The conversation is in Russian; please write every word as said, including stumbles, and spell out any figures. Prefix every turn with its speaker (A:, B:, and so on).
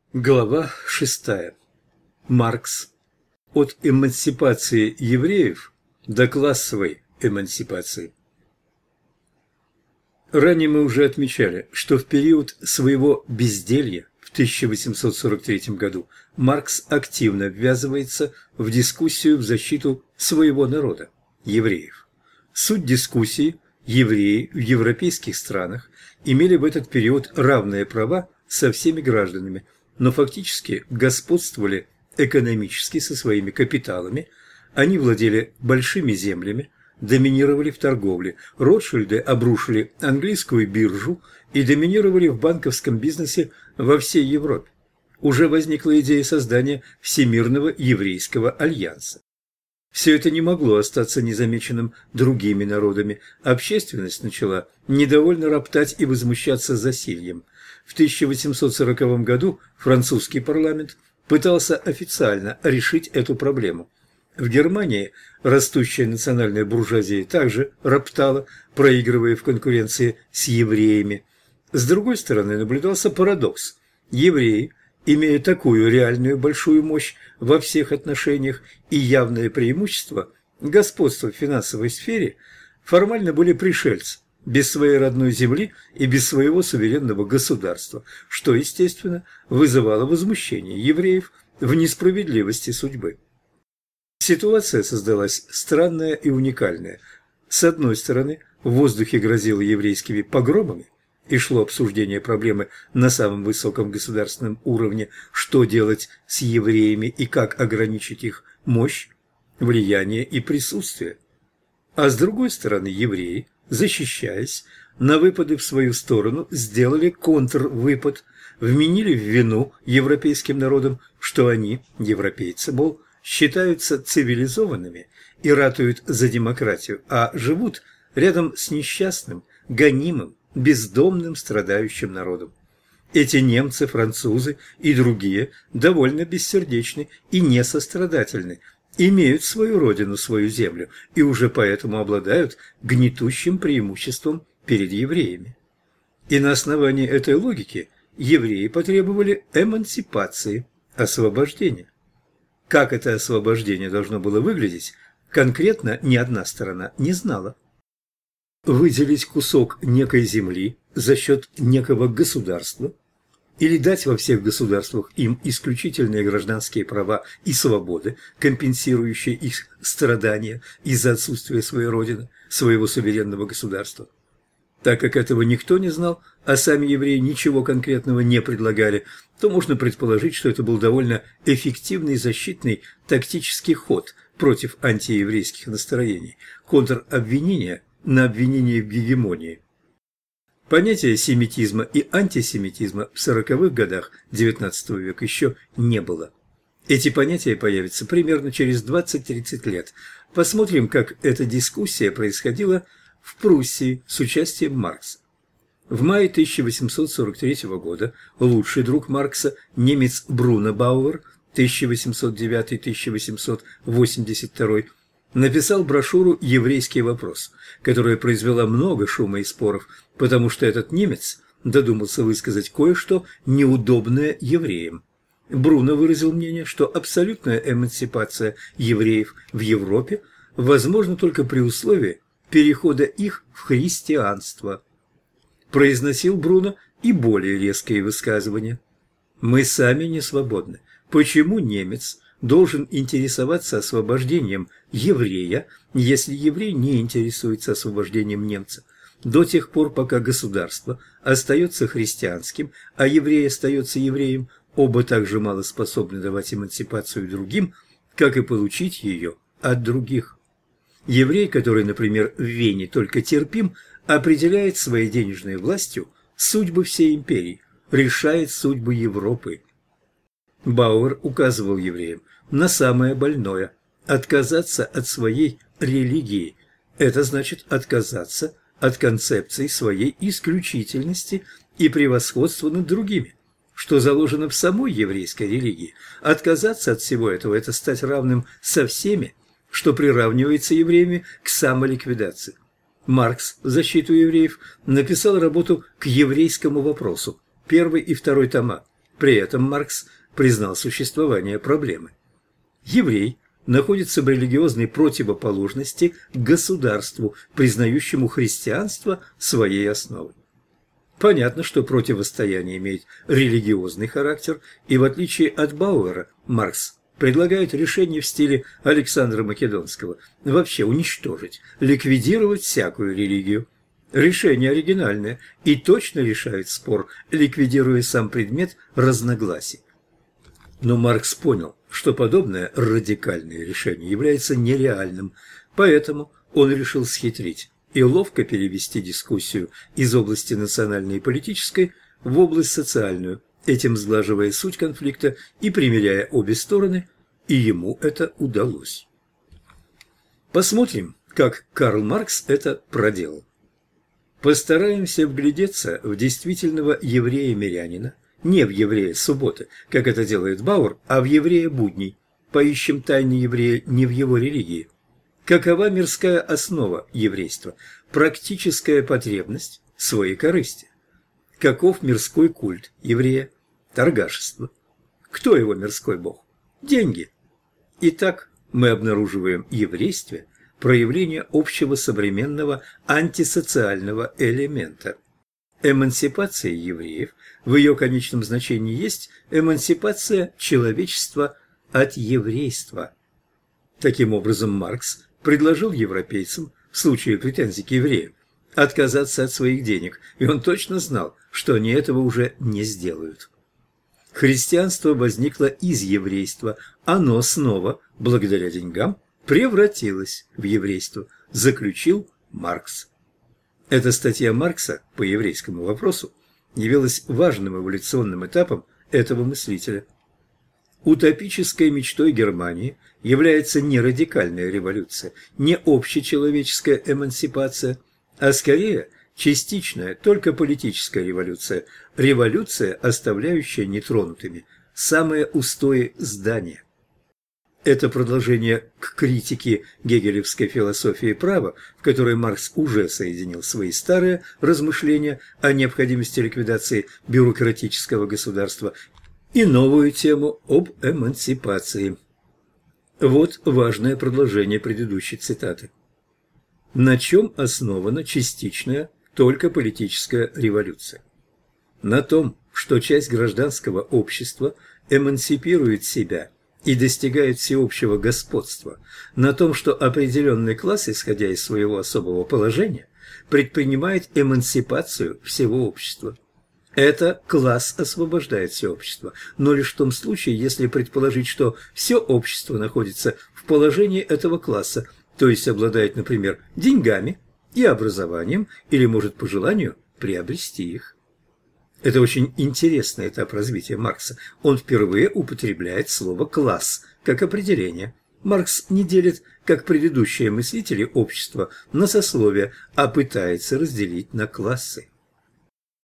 A: Глава шестая. Маркс. От эмансипации евреев до классовой эмансипации. Ранее мы уже отмечали, что в период своего безделья в тысяча восемьсот сорок третьем году Маркс активно ввязывается в дискуссию в защиту своего народа – евреев. Суть дискуссии – евреи в европейских странах имели в этот период равные права со всеми гражданами, но фактически господствовали экономически со своими капиталами, они владели большими землями, доминировали в торговле, Ротшильды обрушили английскую биржу и доминировали в банковском бизнесе во всей Европе. Уже возникла идея создания Всемирного еврейского альянса. Все это не могло остаться незамеченным другими народами. Общественность начала недовольно роптать и возмущаться засильем. В тысяча восемьсот сороковом году французский парламент пытался официально решить эту проблему. В Германии растущая национальная буржуазия также роптала, проигрывая в конкуренции с евреями. С другой стороны, наблюдался парадокс. Евреи, имея такую реальную большую мощь во всех отношениях и явное преимущество, господство в финансовой сфере, формально были пришельцы, без своей родной земли и без своего суверенного государства, что, естественно, вызывало возмущение евреев в несправедливости судьбы. Ситуация создалась странная и уникальная. С одной стороны, в воздухе грозило еврейскими погромами, и шло обсуждение проблемы на самом высоком государственном уровне, что делать с евреями и как ограничить их мощь, влияние и присутствие. А с другой стороны, евреи, защищаясь, на выпады в свою сторону сделали контрвыпад, вменили в вину европейским народам, что они, европейцы, мол, считаются цивилизованными и ратуют за демократию, а живут рядом с несчастным, гонимым, бездомным, страдающим народом. Эти немцы, французы и другие довольно бессердечны и несострадательны, имеют свою родину, свою землю, и уже поэтому обладают гнетущим преимуществом перед евреями. И на основании этой логики евреи потребовали эмансипации, освобождения. Как это освобождение должно было выглядеть, конкретно ни одна сторона не знала. Выделить кусок некой земли за счет некого государства или дать во всех государствах им исключительные гражданские права и свободы, компенсирующие их страдания из-за отсутствия своей родины, своего суверенного государства. Так как этого никто не знал, а сами евреи ничего конкретного не предлагали, то можно предположить, что это был довольно эффективный защитный тактический ход против антиеврейских настроений, контробвинения на обвинение в гегемонии. Понятия семитизма и антисемитизма в сороковых годах девятнадцатого века еще не было. Эти понятия появятся примерно через двадцать-тридцать лет. Посмотрим, как эта дискуссия происходила в Пруссии с участием Маркса. В мае тысяча восемьсот сорок третьего года лучший друг Маркса, немец Бруно Бауэр, тысяча восемьсот девятый — тысяча восемьсот восемьдесят второй, написал брошюру «Еврейский вопрос», которая произвела много шума и споров, потому что этот немец додумался высказать кое-что неудобное евреям. Бруно выразил мнение, что абсолютная эмансипация евреев в Европе возможна только при условии перехода их в христианство. Произносил Бруно и более резкие высказывания. «Мы сами не свободны. Почему немец должен интересоваться освобождением еврея, если еврей не интересуется освобождением немца? До тех пор, пока государство остается христианским, а еврей остается евреем, оба также мало способны давать эмансипацию другим, как и получить ее от других. Еврей, который, например, в Вене только терпим, определяет своей денежной властью судьбы всей империи, решает судьбы Европы». Бауэр указывал евреям на самое больное – отказаться от своей религии. Это значит отказаться от концепции своей исключительности и превосходства над другими, что заложено в самой еврейской религии. Отказаться от всего этого – это стать равным со всеми, что приравнивается евреями к самоликвидации. Маркс в защиту евреев написал работу «К еврейскому вопросу», первый и второй тома, При этом Маркс признал существование проблемы. Еврей находится в религиозной противоположности к государству, признающему христианство своей основой. Понятно, что противостояние имеет религиозный характер, и в отличие от Бауэра, Маркс предлагает решение в стиле Александра Македонского – вообще уничтожить, ликвидировать всякую религию. Решение оригинальное и точно решает спор, ликвидируя сам предмет разногласий. Но Маркс понял, что подобное радикальное решение является нереальным, поэтому он решил схитрить и ловко перевести дискуссию из области национальной и политической в область социальную, этим сглаживая суть конфликта и примиряя обе стороны, и ему это удалось. Посмотрим, как Карл Маркс это проделал. Постараемся вглядеться в действительного еврея-мирянина, не в еврея субботы, как это делает Бауэр, а в еврея будней. Поищем тайны еврея не в его религии. Какова мирская основа еврейства? Практическая потребность своей корысти. Каков мирской культ еврея? Торгашество. Кто его мирской бог? Деньги. Итак, мы обнаруживаем в еврействе проявление общего современного антисоциального элемента. Эмансипация евреев в ее конечном значении есть эмансипация человечества от еврейства. Таким образом, Маркс предложил европейцам, в случае претензий к евреям, отказаться от своих денег, и он точно знал, что они этого уже не сделают. Христианство возникло из еврейства, оно снова, благодаря деньгам, превратилось в еврейство, заключил Маркс. Эта статья Маркса по еврейскому вопросу явилась важным эволюционным этапом этого мыслителя. Утопической мечтой Германии является не радикальная революция, не общечеловеческая эмансипация, а скорее частичная, только политическая революция, революция, оставляющая нетронутыми самые устои здания. Это продолжение к критике гегелевской философии права, в которой Маркс уже соединил свои старые размышления о необходимости ликвидации бюрократического государства и новую тему об эмансипации. Вот важное продолжение предыдущей цитаты. На чем основана частичная, только политическая революция? На том, что часть гражданского общества эмансипирует себя и достигает всеобщего господства, на том, что определенный класс, исходя из своего особого положения, предпринимает эмансипацию всего общества. Это класс освобождает все общество, но лишь в том случае, если предположить, что все общество находится в положении этого класса, то есть обладает, например, деньгами и образованием, или может по желанию приобрести их. Это очень интересный этап развития Маркса. Он впервые употребляет слово «класс» как определение. Маркс не делит, как предыдущие мыслители, общества на сословия, а пытается разделить на классы.